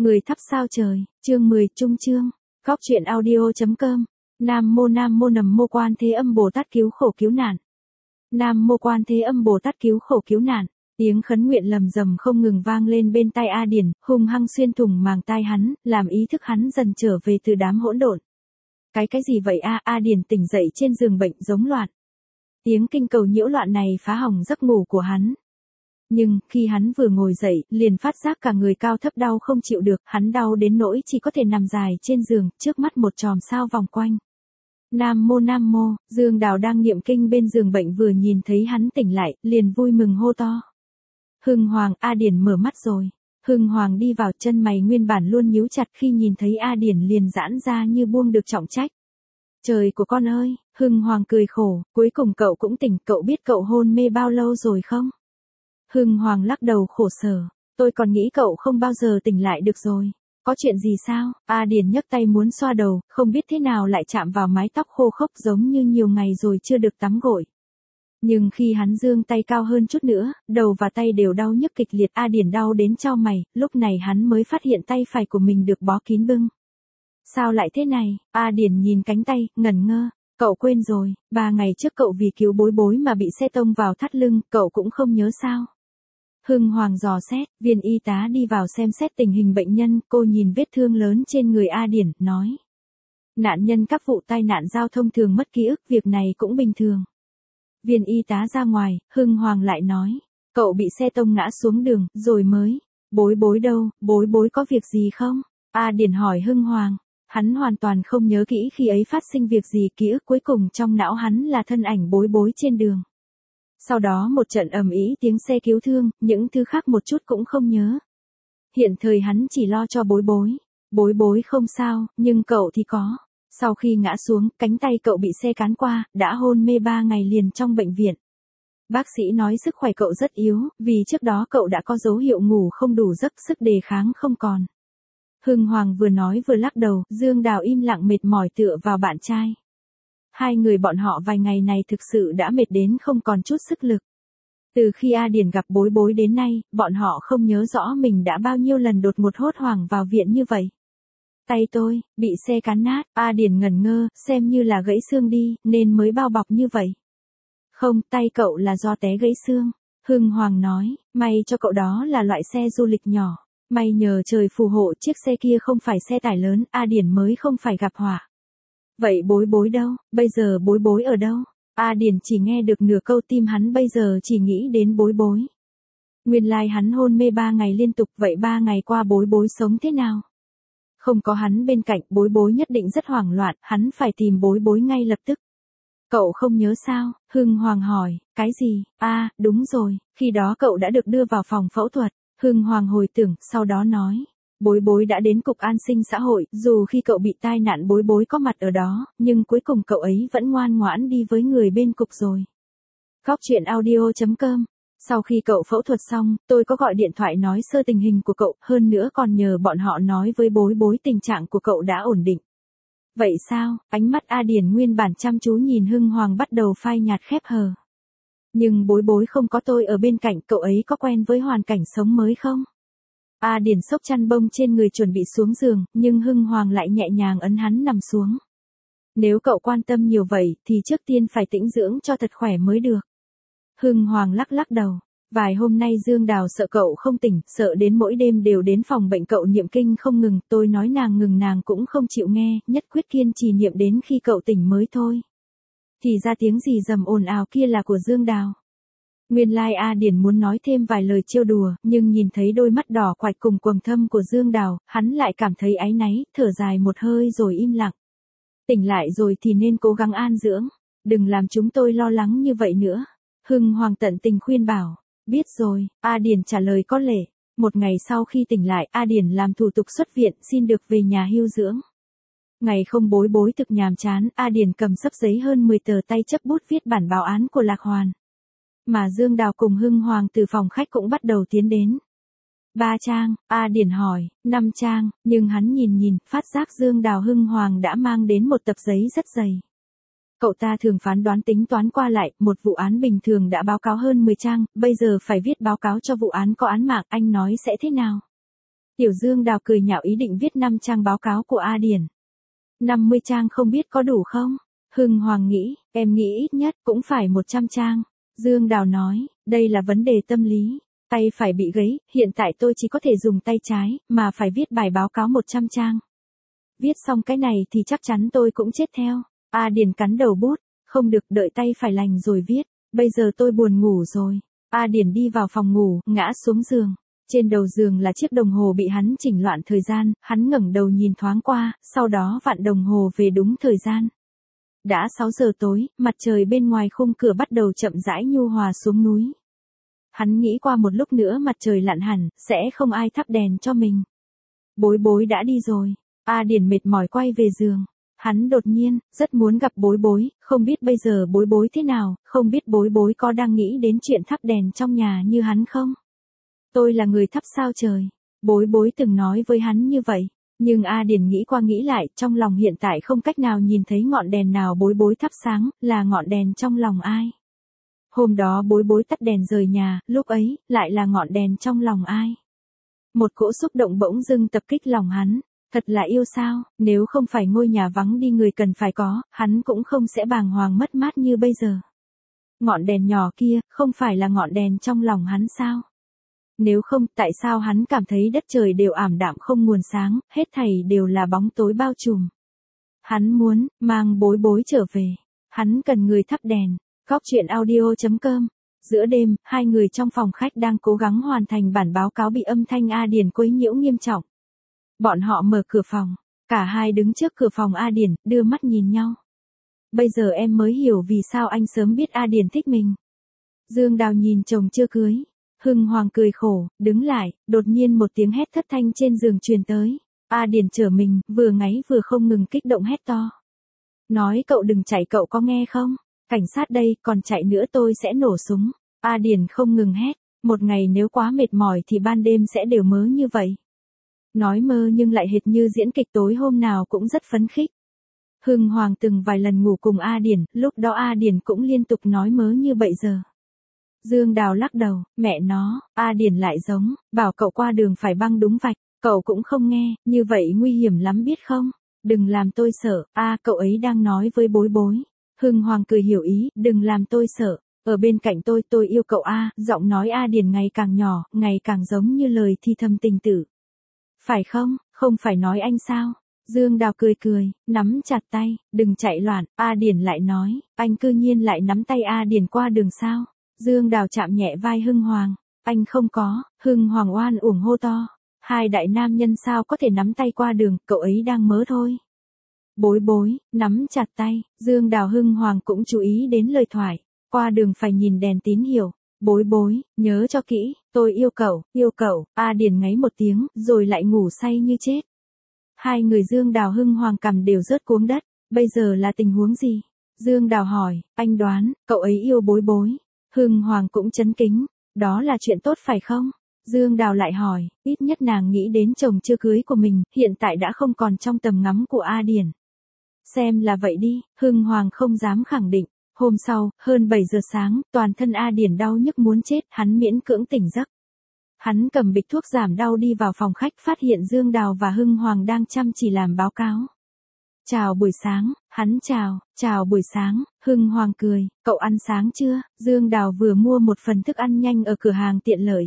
Người thắp sao trời, chương 10 trung chương. Góc truyện audio.com. Nam mô Nầm mô Quan Thế Âm Bồ Tát cứu khổ cứu nạn. Nam mô Quan Thế Âm Bồ Tát cứu khổ cứu nạn. Tiếng khấn nguyện lầm rầm không ngừng vang lên bên tai A Điển, hung hăng xuyên thủng màng tai hắn, làm ý thức hắn dần trở về từ đám hỗn độn. Cái gì vậy a? A Điển tỉnh dậy trên giường bệnh giống loạn. Tiếng kinh cầu nhiễu loạn này phá hỏng giấc ngủ của hắn. Nhưng, khi hắn vừa ngồi dậy, liền phát giác cả người cao thấp đau không chịu được, hắn đau đến nỗi chỉ có thể nằm dài trên giường, trước mắt một chòm sao vòng quanh. Nam mô, Dương Đào đang niệm kinh bên giường bệnh vừa nhìn thấy hắn tỉnh lại, liền vui mừng hô to. Hưng Hoàng, A Điển mở mắt rồi. Hưng Hoàng đi vào, chân mày nguyên bản luôn nhíu chặt, khi nhìn thấy A Điển liền giãn ra như buông được trọng trách. Trời của con ơi, Hưng Hoàng cười khổ, cuối cùng cậu cũng tỉnh, cậu biết cậu hôn mê bao lâu rồi không? Hưng Hoàng lắc đầu khổ sở, tôi còn nghĩ cậu không bao giờ tỉnh lại được rồi. Có chuyện gì sao? A Điển nhấc tay muốn xoa đầu, không biết thế nào lại chạm vào mái tóc khô khốc giống như nhiều ngày rồi chưa được tắm gội. Nhưng khi hắn giương tay cao hơn chút nữa, đầu và tay đều đau nhức kịch liệt. A Điển đau đến chau mày, lúc này hắn mới phát hiện tay phải của mình được bó kín bưng. Sao lại thế này? A Điển nhìn cánh tay, ngẩn ngơ. Cậu quên rồi, 3 ngày trước cậu vì cứu Bối Bối mà bị xe tông vào thắt lưng, cậu cũng không nhớ sao? Hưng Hoàng dò xét, viên y tá đi vào xem xét tình hình bệnh nhân, cô nhìn vết thương lớn trên người A Điển, nói. Nạn nhân các vụ tai nạn giao thông thường mất ký ức, việc này cũng bình thường. Viên y tá ra ngoài, Hưng Hoàng lại nói. Cậu bị xe tông ngã xuống đường, rồi mới. Bối Bối đâu, Bối Bối có việc gì không? A Điển hỏi Hưng Hoàng. Hắn hoàn toàn không nhớ kỹ khi ấy phát sinh việc gì, ký ức cuối cùng trong não hắn là thân ảnh Bối Bối trên đường. Sau đó một trận ầm ĩ, tiếng xe cứu thương, những thứ khác một chút cũng không nhớ. Hiện thời hắn chỉ lo cho Bối Bối. Bối Bối không sao, nhưng cậu thì có. Sau khi ngã xuống, cánh tay cậu bị xe cán qua, đã hôn mê 3 ngày liền trong bệnh viện. Bác sĩ nói sức khỏe cậu rất yếu, vì trước đó cậu đã có dấu hiệu ngủ không đủ giấc, sức đề kháng không còn. Hưng Hoàng vừa nói vừa lắc đầu, Dương Đào im lặng mệt mỏi tựa vào bạn trai. Hai người bọn họ vài ngày này thực sự đã mệt đến không còn chút sức lực. Từ khi A Điển gặp Bối Bối đến nay, bọn họ không nhớ rõ mình đã bao nhiêu lần đột ngột hốt hoảng vào viện như vậy. Tay tôi, bị xe cán nát, A Điển ngẩn ngơ, xem như là gãy xương đi, nên mới bao bọc như vậy. Không, tay cậu là do té gãy xương. Hưng Hoàng nói, may cho cậu đó là loại xe du lịch nhỏ. May nhờ trời phù hộ chiếc xe kia không phải xe tải lớn, A Điển mới không phải gặp họa. Vậy Bối Bối đâu, bây giờ Bối Bối ở đâu? A Điển chỉ nghe được nửa câu, tim hắn bây giờ chỉ nghĩ đến Bối Bối. Nguyên lai hắn hôn mê 3 ngày liên tục, vậy 3 ngày qua Bối Bối sống thế nào? Không có hắn bên cạnh, Bối Bối nhất định rất hoảng loạn, hắn phải tìm Bối Bối ngay lập tức. Cậu không nhớ sao? Hưng Hoàng hỏi, cái gì? Đúng rồi, khi đó cậu đã được đưa vào phòng phẫu thuật. Hưng Hoàng hồi tưởng, sau đó nói. Bối Bối đã đến cục an sinh xã hội, dù khi cậu bị tai nạn Bối Bối có mặt ở đó, nhưng cuối cùng cậu ấy vẫn ngoan ngoãn đi với người bên cục rồi. Góc truyện audio.com. Sau khi cậu phẫu thuật xong, tôi có gọi điện thoại nói sơ tình hình của cậu, hơn nữa còn nhờ bọn họ nói với Bối Bối tình trạng của cậu đã ổn định. Vậy sao? Ánh mắt A Điển nguyên bản chăm chú nhìn Hưng Hoàng bắt đầu phai nhạt khép hờ. Nhưng Bối Bối không có tôi ở bên cạnh, cậu ấy có quen với hoàn cảnh sống mới không? A Điển xốc chăn bông trên người chuẩn bị xuống giường, nhưng Hưng Hoàng lại nhẹ nhàng ấn hắn nằm xuống. Nếu cậu quan tâm nhiều vậy, thì trước tiên phải tĩnh dưỡng cho thật khỏe mới được. Hưng Hoàng lắc đầu. Vài hôm nay Dương Đào sợ cậu không tỉnh, sợ đến mỗi đêm đều đến phòng bệnh cậu niệm kinh không ngừng, tôi nói nàng ngừng nàng cũng không chịu nghe, nhất quyết kiên trì niệm đến khi cậu tỉnh mới thôi. Thì ra tiếng gì rầm ồn ào kia là của Dương Đào. Nguyên lai A Điển muốn nói thêm vài lời trêu đùa, nhưng nhìn thấy đôi mắt đỏ quạch cùng quầng thâm của Dương Đào, hắn lại cảm thấy áy náy, thở dài một hơi rồi im lặng. Tỉnh lại rồi thì nên cố gắng an dưỡng, đừng làm chúng tôi lo lắng như vậy nữa. Hưng Hoàng tận tình khuyên bảo, biết rồi, A Điển trả lời có lệ. Một ngày sau khi tỉnh lại, A Điển làm thủ tục xuất viện, xin được về nhà hưu dưỡng. Ngày không Bối Bối thực nhàm chán, A Điển cầm xấp giấy hơn 10 tờ tay chấp bút viết bản báo án của Lạc Hoàn. Mà Dương Đào cùng Hưng Hoàng từ phòng khách cũng bắt đầu tiến đến. 3 trang, A Điển hỏi, 5 trang, nhưng hắn nhìn, phát giác Dương Đào Hưng Hoàng đã mang đến một tập giấy rất dày. Cậu ta thường phán đoán tính toán qua lại, một vụ án bình thường đã báo cáo hơn 10 trang, bây giờ phải viết báo cáo cho vụ án có án mạng, anh nói sẽ thế nào? Tiểu Dương Đào cười nhạo ý định viết 5 trang báo cáo của A Điển. 50 trang không biết có đủ không? Hưng Hoàng nghĩ, em nghĩ ít nhất cũng phải 100 trang. Dương Đào nói, đây là vấn đề tâm lý. Tay phải bị gãy, hiện tại tôi chỉ có thể dùng tay trái, mà phải viết bài báo cáo 100 trang. Viết xong cái này thì chắc chắn tôi cũng chết theo. A Điển cắn đầu bút, không được, đợi tay phải lành rồi viết. Bây giờ tôi buồn ngủ rồi. A Điển đi vào phòng ngủ, ngã xuống giường. Trên đầu giường là chiếc đồng hồ bị hắn chỉnh loạn thời gian, hắn ngẩng đầu nhìn thoáng qua, sau đó vặn đồng hồ về đúng thời gian. Đã 6 giờ tối, mặt trời bên ngoài khung cửa bắt đầu chậm rãi nhu hòa xuống núi. Hắn nghĩ qua một lúc nữa mặt trời lặn hẳn, sẽ không ai thắp đèn cho mình. Bối bối đã đi rồi. A Điển mệt mỏi quay về giường. Hắn đột nhiên, rất muốn gặp bối bối, không biết bây giờ bối bối thế nào, không biết bối bối có đang nghĩ đến chuyện thắp đèn trong nhà như hắn không? Tôi là người thắp sao trời. Bối bối từng nói với hắn như vậy. Nhưng A Điển nghĩ qua nghĩ lại, trong lòng hiện tại không cách nào nhìn thấy ngọn đèn nào bối bối thắp sáng, là ngọn đèn trong lòng ai. Hôm đó bối bối tắt đèn rời nhà, lúc ấy, lại là ngọn đèn trong lòng ai. Một cỗ xúc động bỗng dưng tập kích lòng hắn. Thật là yêu sao, nếu không phải ngôi nhà vắng đi người cần phải có, hắn cũng không sẽ bàng hoàng mất mát như bây giờ. Ngọn đèn nhỏ kia, không phải là ngọn đèn trong lòng hắn sao? Nếu không, tại sao hắn cảm thấy đất trời đều ảm đạm không nguồn sáng, hết thảy đều là bóng tối bao trùm? Hắn muốn, mang bối bối trở về. Hắn cần người thắp đèn. Góc chuyện audio.com. Giữa đêm, hai người trong phòng khách đang cố gắng hoàn thành bản báo cáo bị âm thanh A Điển quấy nhiễu nghiêm trọng. Bọn họ mở cửa phòng. Cả hai đứng trước cửa phòng A Điển, đưa mắt nhìn nhau. Bây giờ em mới hiểu vì sao anh sớm biết A Điển thích mình. Dương Đào nhìn chồng chưa cưới. Hưng Hoàng cười khổ, đứng lại, đột nhiên một tiếng hét thất thanh trên giường truyền tới. A Điển trở mình, vừa ngáy vừa không ngừng kích động hét to. Nói cậu đừng chạy, cậu có nghe không? Cảnh sát đây, còn chạy nữa tôi sẽ nổ súng. A Điển không ngừng hét, một ngày nếu quá mệt mỏi thì ban đêm sẽ đều mơ như vậy. Nói mơ nhưng lại hệt như diễn kịch tối hôm nào cũng rất phấn khích. Hưng Hoàng từng vài lần ngủ cùng A Điển, lúc đó A Điển cũng liên tục nói mớ như vậy giờ. Dương Đào lắc đầu, mẹ nó, A Điển lại giống, bảo cậu qua đường phải băng đúng vạch, cậu cũng không nghe, như vậy nguy hiểm lắm biết không? Đừng làm tôi sợ, cậu ấy đang nói với bối bối. Hưng Hoàng cười hiểu ý, đừng làm tôi sợ, ở bên cạnh tôi yêu cậu giọng nói A Điển ngày càng nhỏ, ngày càng giống như lời thi thầm tình tử. Phải không, không phải nói anh sao? Dương Đào cười cười, nắm chặt tay, đừng chạy loạn, A Điển lại nói, anh cư nhiên lại nắm tay A Điển qua đường sao? Dương Đào chạm nhẹ vai Hưng Hoàng, anh không có, Hưng Hoàng oan uổng hô to, hai đại nam nhân sao có thể nắm tay qua đường, cậu ấy đang mớ thôi. Bối bối, nắm chặt tay, Dương Đào Hưng Hoàng cũng chú ý đến lời thoại, qua đường phải nhìn đèn tín hiệu. Bối bối, nhớ cho kỹ, tôi yêu cậu, A Điển ngáy một tiếng, rồi lại ngủ say như chết. Hai người Dương Đào Hưng Hoàng cằm đều rớt cuống đất, bây giờ là tình huống gì? Dương Đào hỏi, anh đoán, cậu ấy yêu bối bối. Hưng Hoàng cũng chấn kính, đó là chuyện tốt phải không? Dương Đào lại hỏi, ít nhất nàng nghĩ đến chồng chưa cưới của mình, hiện tại đã không còn trong tầm ngắm của A Điển. Xem là vậy đi, Hưng Hoàng không dám khẳng định. Hôm sau, hơn 7 giờ sáng, toàn thân A Điển đau nhức muốn chết, hắn miễn cưỡng tỉnh giấc. Hắn cầm bịch thuốc giảm đau đi vào phòng khách, phát hiện Dương Đào và Hưng Hoàng đang chăm chỉ làm báo cáo. Chào buổi sáng, hắn chào buổi sáng, Hưng Hoàng cười, cậu ăn sáng chưa? Dương Đào vừa mua một phần thức ăn nhanh ở cửa hàng tiện lợi.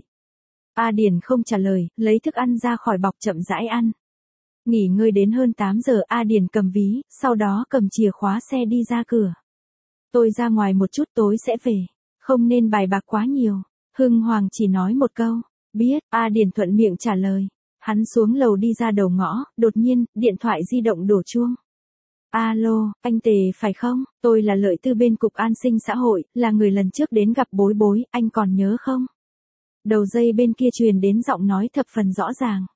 A Điển không trả lời, lấy thức ăn ra khỏi bọc chậm rãi ăn. Nghỉ ngơi đến hơn 8 giờ, A Điển cầm ví, sau đó cầm chìa khóa xe đi ra cửa. Tôi ra ngoài một chút tối sẽ về, không nên bài bạc quá nhiều. Hưng Hoàng chỉ nói một câu, biết, A Điển thuận miệng trả lời. Hắn xuống lầu đi ra đầu ngõ, đột nhiên, điện thoại di động đổ chuông. Alo, anh Tề phải không? Tôi là Lợi Tư bên Cục An sinh xã hội, là người lần trước đến gặp bối bối, anh còn nhớ không? Đầu dây bên kia truyền đến giọng nói thập phần rõ ràng.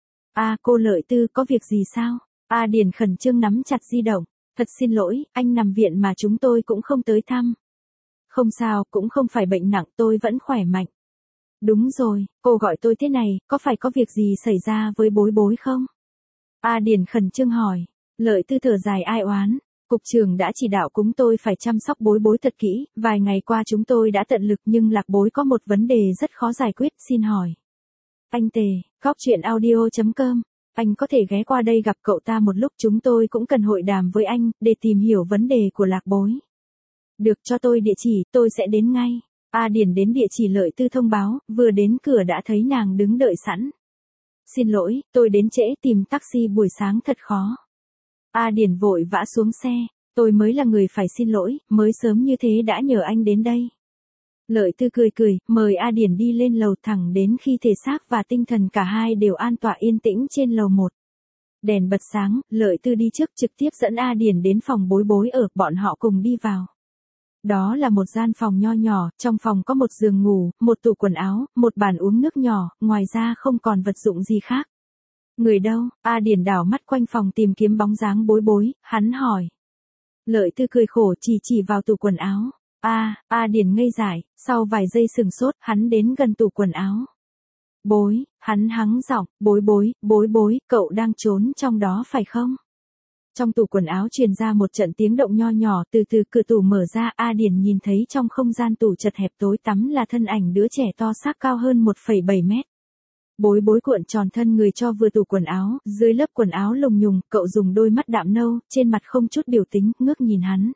Cô Lợi Tư có việc gì sao? A Điển khẩn trương nắm chặt di động. Thật xin lỗi, anh nằm viện mà chúng tôi cũng không tới thăm. Không sao, cũng không phải bệnh nặng, tôi vẫn khỏe mạnh. Đúng rồi, cô gọi tôi thế này, có phải có việc gì xảy ra với bối bối không? A Điển khẩn trương hỏi. Lợi Tư thở dài ai oán. Cục trưởng đã chỉ đạo chúng tôi phải chăm sóc bối bối thật kỹ, vài ngày qua chúng tôi đã tận lực nhưng lạc bối có một vấn đề rất khó giải quyết, xin hỏi. Anh Tề, Khóc chuyện audio.com. Anh có thể ghé qua đây gặp cậu ta một lúc, chúng tôi cũng cần hội đàm với anh, để tìm hiểu vấn đề của Lạc Bối. Được, cho tôi địa chỉ, tôi sẽ đến ngay. A Điền đến địa chỉ Lợi Tư thông báo, vừa đến cửa đã thấy nàng đứng đợi sẵn. Xin lỗi, tôi đến trễ, tìm taxi buổi sáng thật khó. A Điền vội vã xuống xe, tôi mới là người phải xin lỗi, mới sớm như thế đã nhờ anh đến đây. Lợi Tư cười cười, mời A Điền đi lên lầu thẳng đến khi thể xác và tinh thần cả hai đều an tọa yên tĩnh trên lầu 1. Đèn bật sáng, Lợi Tư đi trước trực tiếp dẫn A Điền đến phòng Bối Bối ở, bọn họ cùng đi vào. Đó là một gian phòng nho nhỏ, trong phòng có một giường ngủ, một tủ quần áo, một bàn uống nước nhỏ, ngoài ra không còn vật dụng gì khác. Người đâu? A Điền đảo mắt quanh phòng tìm kiếm bóng dáng Bối Bối, hắn hỏi. Lợi Tư cười khổ chỉ vào tủ quần áo. A Điền ngây dại, sau vài giây sừng sốt, hắn đến gần tủ quần áo. Bối, hắn hắng giọng, Bối Bối, cậu đang trốn trong đó phải không? Trong tủ quần áo truyền ra một trận tiếng động nho nhỏ, từ từ cửa tủ mở ra, A Điền nhìn thấy trong không gian tủ chật hẹp tối tăm là thân ảnh đứa trẻ to xác cao hơn 1,7 mét. Bối Bối cuộn tròn thân người cho vừa tủ quần áo, dưới lớp quần áo lùng nhùng, cậu dùng đôi mắt đạm nâu, trên mặt không chút biểu tình, ngước nhìn hắn.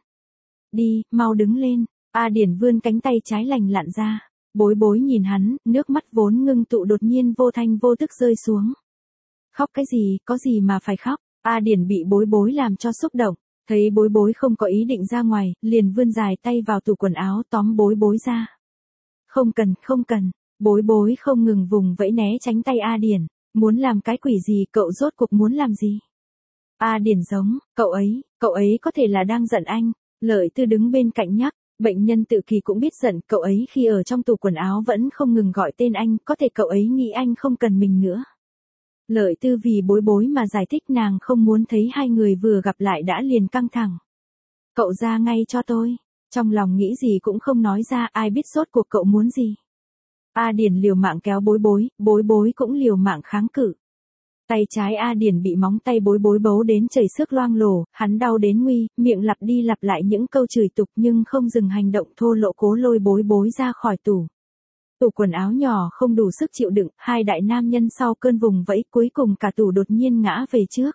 Đi, mau đứng lên. A Điền vươn cánh tay trái lành lặn ra. Bối Bối nhìn hắn, nước mắt vốn ngưng tụ đột nhiên vô thanh vô tức rơi xuống. Khóc cái gì, có gì mà phải khóc? A Điền bị Bối Bối làm cho xúc động, thấy Bối Bối không có ý định ra ngoài, liền vươn dài tay vào tủ quần áo tóm Bối Bối ra. Không cần. Bối Bối không ngừng vùng vẫy né tránh tay A Điền. Muốn làm cái quỷ gì, cậu rốt cuộc muốn làm gì? A Điền giống, cậu ấy có thể là đang giận anh. Lợi Tư đứng bên cạnh nhắc, bệnh nhân tự kỷ cũng biết giận, cậu ấy khi ở trong tủ quần áo vẫn không ngừng gọi tên anh, có thể cậu ấy nghĩ anh không cần mình nữa. Lợi Tư vì Bối Bối mà giải thích, nàng không muốn thấy hai người vừa gặp lại đã liền căng thẳng. Cậu ra ngay cho tôi. Trong lòng nghĩ gì cũng không nói ra, ai biết rốt cuộc cậu muốn gì. A Điền liều mạng kéo Bối Bối cũng liều mạng kháng cự. Tay trái A Điền bị móng tay Bối Bối bấu đến chảy xước loang lổ, hắn đau đến nguy, miệng lặp đi lặp lại những câu chửi tục nhưng không dừng hành động thô lỗ cố lôi Bối Bối ra khỏi tủ. Tủ quần áo nhỏ không đủ sức chịu đựng, hai đại nam nhân sau cơn vùng vẫy cuối cùng cả tủ đột nhiên ngã về trước.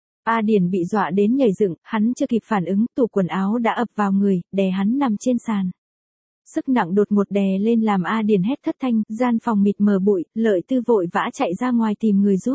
A Điền bị dọa đến nhảy dựng, hắn chưa kịp phản ứng, tủ quần áo đã ập vào người, đè hắn nằm trên sàn. Sức nặng đột ngột đè lên làm A Điền hét thất thanh, gian phòng mịt mờ bụi, Lợi Tư vội vã chạy ra ngoài tìm người giúp.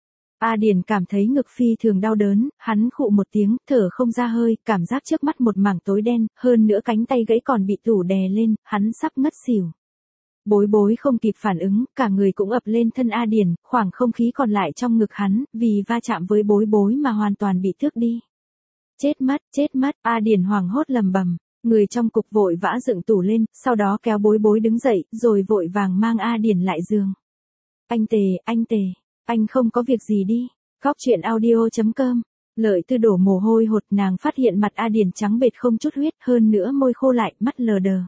A Điền cảm thấy ngực phi thường đau đớn, hắn khụ một tiếng, thở không ra hơi, cảm giác trước mắt một mảng tối đen, hơn nữa cánh tay gãy còn bị tủ đè lên, hắn sắp ngất xỉu. Bối Bối không kịp phản ứng, cả người cũng ập lên thân A Điền, khoảng không khí còn lại trong ngực hắn, vì va chạm với Bối Bối mà hoàn toàn bị tước đi. Chết mất, A Điền hoảng hốt lầm bầm, người trong cục vội vã dựng tủ lên, sau đó kéo Bối Bối đứng dậy, rồi vội vàng mang A Điền lại giường. Anh Tề, anh không có việc gì đi. Khóc chuyện audio.com. Lợi Tư đổ mồ hôi hột, nàng phát hiện mặt A Điền trắng bệch không chút huyết, hơn nữa môi khô lại, mắt lờ đờ.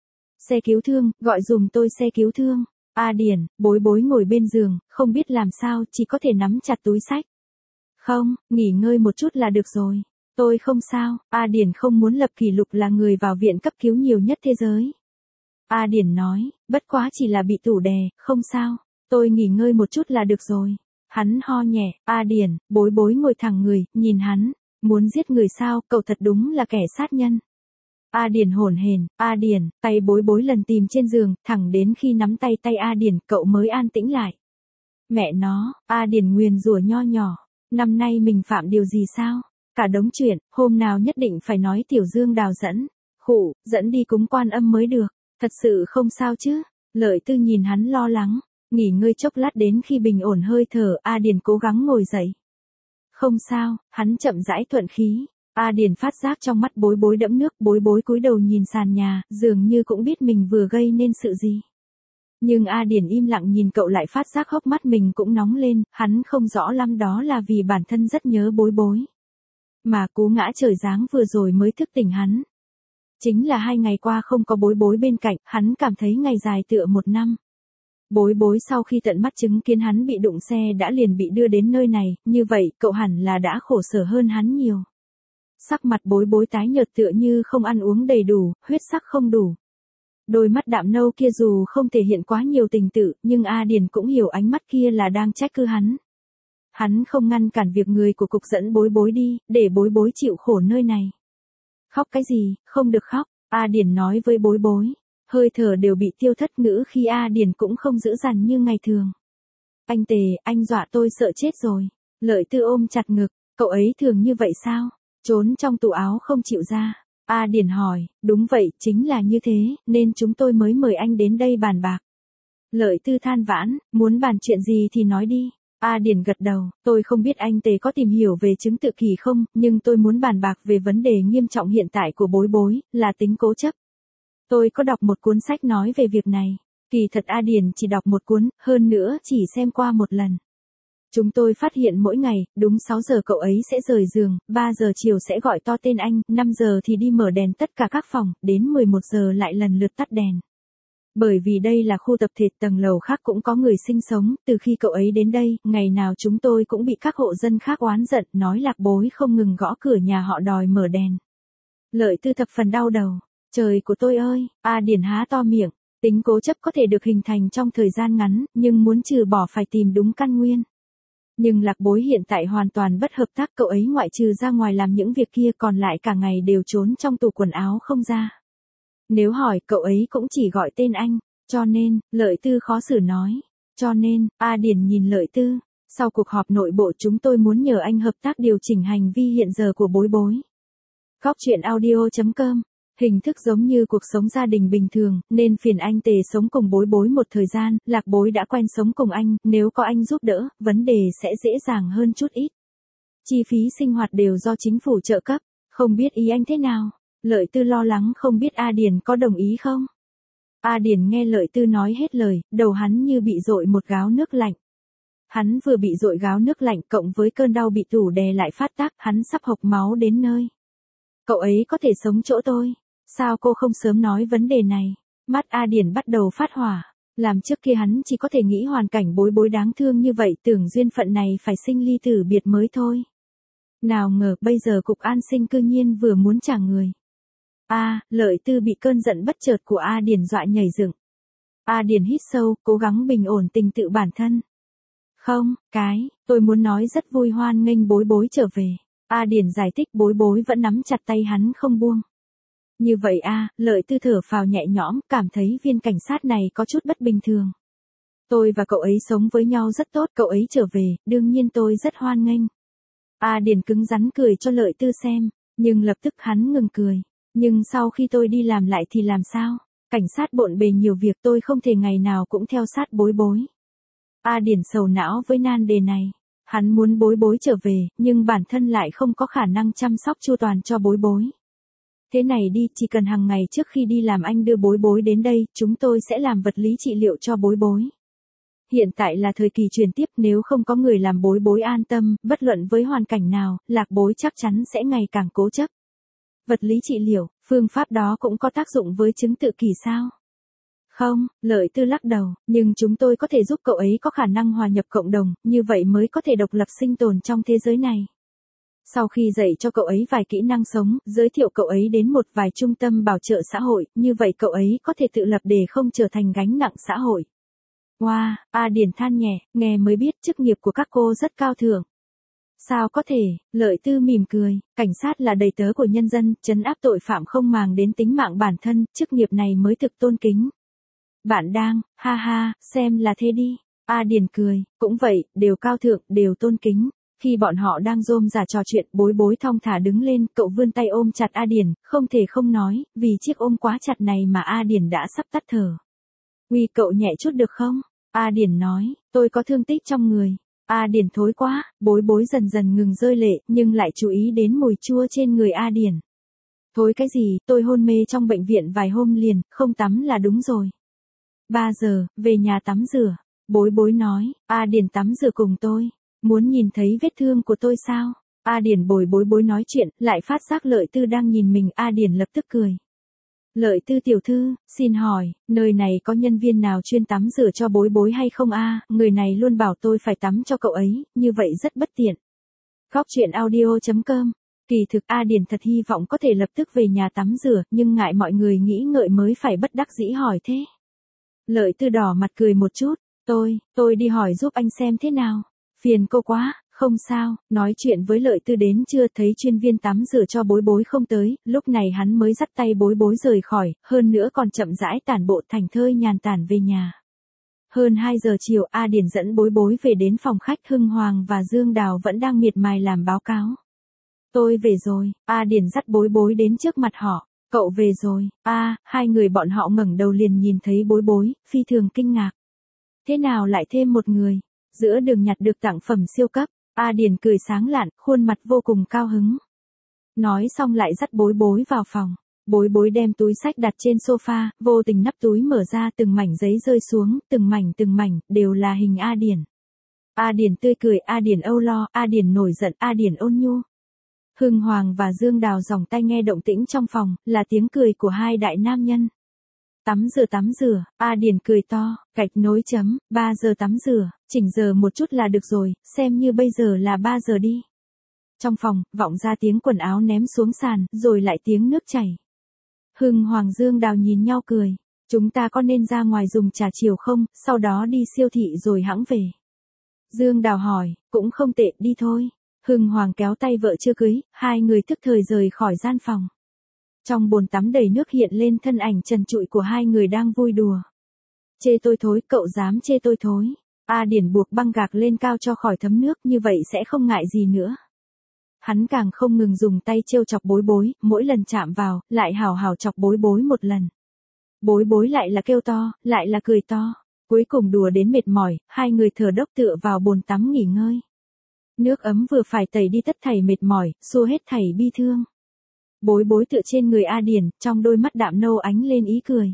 Xe cứu thương, gọi dùm tôi xe cứu thương. A Điền, Bối Bối ngồi bên giường, không biết làm sao, chỉ có thể nắm chặt túi xách. Không, nghỉ ngơi một chút là được rồi. Tôi không sao. A Điền không muốn lập kỷ lục là người vào viện cấp cứu nhiều nhất thế giới. A Điền nói, bất quá chỉ là bị tủ đè, không sao. Tôi nghỉ ngơi một chút là được rồi. Hắn ho nhẹ, A Điền, Bối Bối ngồi thẳng người, nhìn hắn. Muốn giết người sao, cậu thật đúng là kẻ sát nhân. A Điền hổn hển, A Điền, tay Bối Bối lần tìm trên giường, thẳng đến khi nắm tay A Điền, cậu mới an tĩnh lại. Mẹ nó, A Điền nguyền rủa nho nhỏ, năm nay mình phạm điều gì sao? Cả đống chuyện, hôm nào nhất định phải nói Tiểu Dương Đào dẫn đi cúng Quan Âm mới được, thật sự không sao chứ? Lợi Tư nhìn hắn lo lắng, nghỉ ngơi chốc lát đến khi bình ổn hơi thở, A Điền cố gắng ngồi dậy. Không sao, hắn chậm rãi thuận khí. A Điền phát giác trong mắt Bối Bối đẫm nước, Bối Bối cúi đầu nhìn sàn nhà, dường như cũng biết mình vừa gây nên sự gì. Nhưng A Điền im lặng nhìn cậu, lại phát giác hốc mắt mình cũng nóng lên, hắn không rõ lắm đó là vì bản thân rất nhớ Bối Bối. Mà cú ngã trời giáng vừa rồi mới thức tỉnh hắn. Chính là 2 ngày qua không có Bối Bối bên cạnh, hắn cảm thấy ngày dài tựa 1 năm. Bối Bối sau khi tận mắt chứng kiến hắn bị đụng xe đã liền bị đưa đến nơi này, như vậy cậu hẳn là đã khổ sở hơn hắn nhiều. Sắc mặt Bối Bối tái nhợt tựa như không ăn uống đầy đủ, huyết sắc không đủ. Đôi mắt đạm nâu kia dù không thể hiện quá nhiều tình tự, nhưng A Điền cũng hiểu ánh mắt kia là đang trách cứ hắn. Hắn không ngăn cản việc người của cục dẫn Bối Bối đi, để Bối Bối chịu khổ nơi này. Khóc cái gì, không được khóc, A Điền nói với Bối Bối. Hơi thở đều bị tiêu thất, ngữ khi A Điền cũng không dữ dằn như ngày thường. Anh Tề, anh dọa tôi sợ chết rồi. Lợi Tư ôm chặt ngực, cậu ấy thường như vậy sao? Trốn trong tủ áo không chịu ra. A Điền hỏi, đúng vậy, chính là như thế, nên chúng tôi mới mời anh đến đây bàn bạc. Lợi Tư than vãn, muốn bàn chuyện gì thì nói đi. A Điền gật đầu, tôi không biết anh Tề có tìm hiểu về chứng tự kỷ không, nhưng tôi muốn bàn bạc về vấn đề nghiêm trọng hiện tại của Bối Bối, là tính cố chấp. Tôi có đọc một cuốn sách nói về việc này. Kỳ thật A Điền chỉ đọc một cuốn, hơn nữa chỉ xem qua một lần. Chúng tôi phát hiện mỗi ngày, đúng 6 giờ cậu ấy sẽ rời giường, 3 giờ chiều sẽ gọi to tên anh, 5 giờ thì đi mở đèn tất cả các phòng, đến 11 giờ lại lần lượt tắt đèn. Bởi vì đây là khu tập thể, tầng lầu khác cũng có người sinh sống, từ khi cậu ấy đến đây, ngày nào chúng tôi cũng bị các hộ dân khác oán giận, nói Lạc Bối không ngừng gõ cửa nhà họ đòi mở đèn. Lợi Tư thập phần đau đầu. Trời của tôi ơi, A Điền há to miệng, tính cố chấp có thể được hình thành trong thời gian ngắn, nhưng muốn trừ bỏ phải tìm đúng căn nguyên. Nhưng Lạc Bối hiện tại hoàn toàn bất hợp tác, cậu ấy ngoại trừ ra ngoài làm những việc kia còn lại cả ngày đều trốn trong tủ quần áo không ra. Nếu hỏi cậu ấy cũng chỉ gọi tên anh, cho nên, Lợi Tư khó xử nói. Cho nên, A Điền nhìn Lợi Tư, sau cuộc họp nội bộ chúng tôi muốn nhờ anh hợp tác điều chỉnh hành vi hiện giờ của Bối Bối. Góc chuyện audio.com. Hình thức giống như cuộc sống gia đình bình thường, nên phiền anh Tề sống cùng Bối Bối một thời gian, Lạc Bối đã quen sống cùng anh, nếu có anh giúp đỡ, vấn đề sẽ dễ dàng hơn chút ít. Chi phí sinh hoạt đều do chính phủ trợ cấp, không biết ý anh thế nào? Lợi Tư lo lắng không biết A Điền có đồng ý không? A Điền nghe Lợi Tư nói hết lời, đầu hắn như bị dội một gáo nước lạnh. Hắn vừa bị dội gáo nước lạnh cộng với cơn đau bị tủ đè lại phát tác, hắn sắp hộc máu đến nơi. Cậu ấy có thể sống chỗ tôi. Sao cô không sớm nói vấn đề này? Mắt A Điền bắt đầu phát hỏa. Làm trước kia hắn chỉ có thể nghĩ hoàn cảnh Bối Bối đáng thương như vậy, tưởng duyên phận này phải sinh ly tử biệt mới thôi. Nào ngờ bây giờ cục an sinh cư nhiên vừa muốn trả người. Lợi Tư bị cơn giận bất chợt của A Điền dọa nhảy dựng. A Điền hít sâu, cố gắng bình ổn tình tự bản thân. Không, tôi muốn nói rất vui hoan nghênh Bối Bối trở về. A Điền giải thích, Bối Bối vẫn nắm chặt tay hắn không buông. Như vậy Lợi Tư thở phào nhẹ nhõm, cảm thấy viên cảnh sát này có chút bất bình thường. Tôi và cậu ấy sống với nhau rất tốt, cậu ấy trở về, đương nhiên tôi rất hoan nghênh. A Điền cứng rắn cười cho Lợi Tư xem, nhưng lập tức hắn ngừng cười. Nhưng sau khi tôi đi làm lại thì làm sao? Cảnh sát bộn bề nhiều việc, tôi không thể ngày nào cũng theo sát Bối Bối. A Điền sầu não với nan đề này. Hắn muốn Bối Bối trở về, nhưng bản thân lại không có khả năng chăm sóc chu toàn cho Bối Bối. Thế này đi, chỉ cần hàng ngày trước khi đi làm anh đưa Bối Bối đến đây, chúng tôi sẽ làm vật lý trị liệu cho Bối Bối. Hiện tại là thời kỳ chuyển tiếp, nếu không có người làm Bối Bối an tâm, bất luận với hoàn cảnh nào, Lạc Bối chắc chắn sẽ ngày càng cố chấp. Vật lý trị liệu, phương pháp đó cũng có tác dụng với chứng tự kỷ sao? Không, Lợi Tư lắc đầu, nhưng chúng tôi có thể giúp cậu ấy có khả năng hòa nhập cộng đồng, như vậy mới có thể độc lập sinh tồn trong thế giới này. Sau khi dạy cho cậu ấy vài kỹ năng sống, giới thiệu cậu ấy đến một vài trung tâm bảo trợ xã hội, như vậy cậu ấy có thể tự lập để không trở thành gánh nặng xã hội. Wow, A Điền than nhẹ, nghe mới biết chức nghiệp của các cô rất cao thượng. Sao có thể? Lợi Tư mỉm cười, cảnh sát là đầy tớ của nhân dân, trấn áp tội phạm không màng đến tính mạng bản thân, chức nghiệp này mới thực tôn kính. Bạn đang, xem là thế đi. A Điền cười, cũng vậy, đều cao thượng, đều tôn kính. Khi bọn họ đang rôm rả trò chuyện, Bối Bối thong thả đứng lên, cậu vươn tay ôm chặt A Điền, không thể không nói, vì chiếc ôm quá chặt này mà A Điền đã sắp tắt thở. Uy, cậu nhẹ chút được không? A Điền nói, tôi có thương tích trong người. A Điền thối quá, Bối Bối dần dần ngừng rơi lệ, nhưng lại chú ý đến mùi chua trên người A Điền. Thối cái gì, tôi hôn mê trong bệnh viện vài hôm liền, không tắm là đúng rồi. 3 giờ, về nhà tắm rửa. Bối Bối nói, A Điền tắm rửa cùng tôi. Muốn nhìn thấy vết thương của tôi sao? A Điền Bối Bối nói chuyện, lại phát giác Lợi Tư đang nhìn mình, A Điền lập tức cười. Lợi Tư tiểu thư, xin hỏi, nơi này có nhân viên nào chuyên tắm rửa cho Bối Bối hay không người này luôn bảo tôi phải tắm cho cậu ấy, như vậy rất bất tiện. Góc chuyện audio.com Kỳ thực A Điền thật hy vọng có thể lập tức về nhà tắm rửa, nhưng ngại mọi người nghĩ ngợi mới phải bất đắc dĩ hỏi thế. Lợi Tư đỏ mặt cười một chút, tôi đi hỏi giúp anh xem thế nào. Phiền cô quá, không sao, nói chuyện với Lợi Tư đến chưa thấy chuyên viên tắm rửa cho Bối Bối không tới, lúc này hắn mới dắt tay Bối Bối rời khỏi, hơn nữa còn chậm rãi tản bộ thành thơi nhàn tản về nhà. Hơn 2 giờ chiều A Điền dẫn Bối Bối về đến phòng khách, Hưng Hoàng và Dương Đào vẫn đang miệt mài làm báo cáo. Tôi về rồi, A Điền dắt Bối Bối đến trước mặt họ. Cậu về rồi, hai người bọn họ ngẩng đầu liền nhìn thấy Bối Bối, phi thường kinh ngạc. Thế nào lại thêm một người? Giữa đường nhặt được tặng phẩm siêu cấp, A Điền cười sáng lạn, khuôn mặt vô cùng cao hứng. Nói xong lại dắt Bối Bối vào phòng. Bối Bối đem túi xách đặt trên sofa, vô tình nắp túi mở ra, từng mảnh giấy rơi xuống, từng mảnh, đều là hình A Điền. A Điền tươi cười, A Điền âu lo, A Điền nổi giận, A Điền ôn nhu. Hưng Hoàng và Dương Đào dòng tay nghe động tĩnh trong phòng, là tiếng cười của hai đại nam nhân. Tắm rửa, A Điền cười to, gạch nối chấm, 3 giờ tắm rửa, chỉnh giờ một chút là được rồi, xem như bây giờ là 3 giờ đi. Trong phòng, vọng ra tiếng quần áo ném xuống sàn, rồi lại tiếng nước chảy. Hưng Hoàng Dương Đào nhìn nhau cười, chúng ta có nên ra ngoài dùng trà chiều không, sau đó đi siêu thị rồi hẵng về. Dương Đào hỏi, cũng không tệ, đi thôi. Hưng Hoàng kéo tay vợ chưa cưới, hai người tức thời rời khỏi gian phòng. Trong bồn tắm đầy nước hiện lên thân ảnh trần trụi của hai người đang vui đùa. Chê tôi thối, cậu dám chê tôi thối. A Điền buộc băng gạc lên cao cho khỏi thấm nước, như vậy sẽ không ngại gì nữa. Hắn càng không ngừng dùng tay trêu chọc Bối Bối, mỗi lần chạm vào, lại hào hào chọc Bối Bối một lần. Bối Bối lại là kêu to, lại là cười to. Cuối cùng đùa đến mệt mỏi, hai người thở dốc tựa vào bồn tắm nghỉ ngơi. Nước ấm vừa phải tẩy đi tất thảy mệt mỏi, xua hết thảy bi thương. Bối Bối tựa trên người A Điền, trong đôi mắt đạm nâu ánh lên ý cười.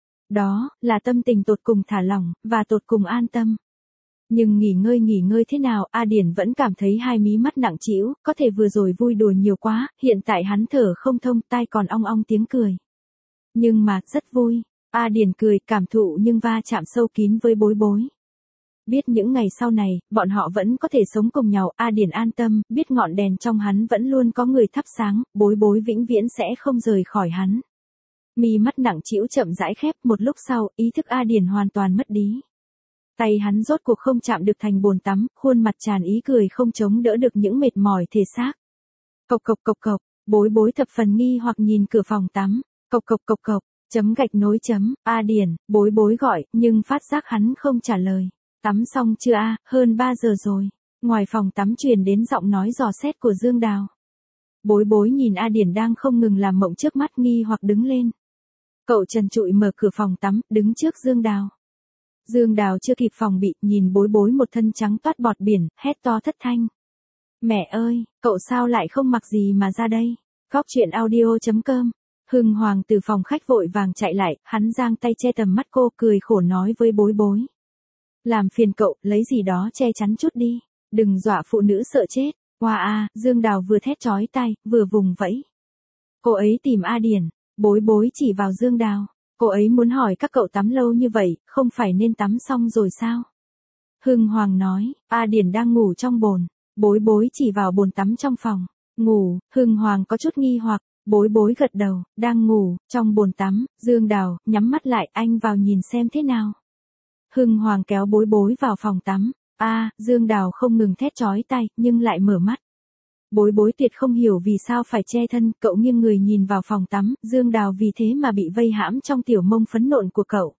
Đó, là tâm tình tột cùng thả lỏng, và tột cùng an tâm. Nhưng nghỉ ngơi thế nào, A Điền vẫn cảm thấy hai mí mắt nặng trĩu, có thể vừa rồi vui đùa nhiều quá, hiện tại hắn thở không thông, tai còn ong ong tiếng cười. Nhưng mà, rất vui. A Điền cười, cảm thụ nhưng va chạm sâu kín với Bối Bối. Biết những ngày sau này, bọn họ vẫn có thể sống cùng nhau, A Điền an tâm, biết ngọn đèn trong hắn vẫn luôn có người thắp sáng, Bối Bối vĩnh viễn sẽ không rời khỏi hắn. Mi mắt nặng trĩu chậm rãi khép, một lúc sau, ý thức A Điền hoàn toàn mất đi. Tay hắn rốt cuộc không chạm được thành bồn tắm, khuôn mặt tràn ý cười không chống đỡ được những mệt mỏi thể xác. Cộc cộc, Bối Bối thập phần nghi hoặc nhìn cửa phòng tắm. Cộc cộc, chấm gạch nối chấm, A Điền, Bối Bối gọi, nhưng phát giác hắn không trả lời. Tắm xong chưa a, hơn 3 giờ rồi. Ngoài phòng tắm truyền đến giọng nói dò xét của Dương Đào. Bối Bối nhìn A Điền đang không ngừng làm mộng trước mắt, nghi hoặc đứng lên. Cậu trần trụi mở cửa phòng tắm, đứng trước Dương Đào. Dương Đào chưa kịp phòng bị, nhìn Bối Bối một thân trắng toát bọt biển, hét to thất thanh. Mẹ ơi, cậu sao lại không mặc gì mà ra đây? Góc chuyện audio.com. Hưng Hoàng từ phòng khách vội vàng chạy lại, hắn giang tay che tầm mắt cô, cười khổ nói với Bối Bối. Làm phiền cậu, lấy gì đó che chắn chút đi. Đừng dọa phụ nữ sợ chết. Wow Dương Đào vừa thét chói tai, vừa vùng vẫy. Cô ấy tìm A Điền. Bối Bối chỉ vào Dương Đào. Cô ấy muốn hỏi các cậu tắm lâu như vậy, không phải nên tắm xong rồi sao? Hưng Hoàng nói, A Điền đang ngủ trong bồn. Bối Bối chỉ vào bồn tắm trong phòng. Ngủ, Hưng Hoàng có chút nghi hoặc. Bối Bối gật đầu, đang ngủ, trong bồn tắm. Dương Đào, nhắm mắt lại, anh vào nhìn xem thế nào. Hưng Hoàng kéo Bối Bối vào phòng tắm. Dương Đào không ngừng thét chói tai, nhưng lại mở mắt. Bối Bối tuyệt không hiểu vì sao phải che thân, cậu nghiêng người nhìn vào phòng tắm, Dương Đào vì thế mà bị vây hãm trong tiểu mông phấn nộn của cậu.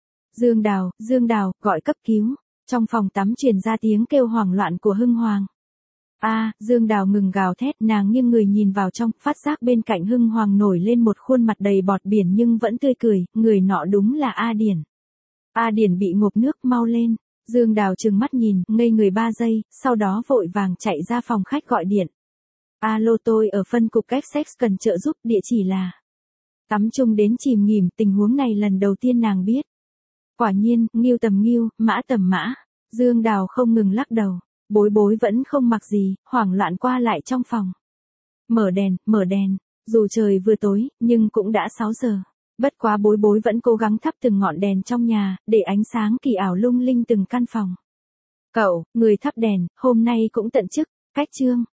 Dương Đào, gọi cấp cứu. Trong phòng tắm truyền ra tiếng kêu hoảng loạn của Hưng Hoàng. Dương Đào ngừng gào thét, nàng nghiêng người nhìn vào trong, phát giác bên cạnh Hưng Hoàng nổi lên một khuôn mặt đầy bọt biển nhưng vẫn tươi cười, người nọ đúng là A Điền. A Điền bị ngộp nước, mau lên. Dương Đào trừng mắt nhìn, ngây người 3 giây, sau đó vội vàng chạy ra phòng khách gọi điện. Alo, tôi ở phân cục Essex cần trợ giúp, địa chỉ là. Tắm chung đến chìm nghỉm, tình huống này lần đầu tiên nàng biết. Quả nhiên, nghiêu tầm nghiêu, mã tầm mã. Dương Đào không ngừng lắc đầu. Bối Bối vẫn không mặc gì, hoảng loạn qua lại trong phòng. Mở đèn, dù trời vừa tối, nhưng cũng đã 6 giờ. Bất quá Bối Bối vẫn cố gắng thắp từng ngọn đèn trong nhà, để ánh sáng kỳ ảo lung linh từng căn phòng. Cậu, người thắp đèn, hôm nay cũng tận chức, cách chương.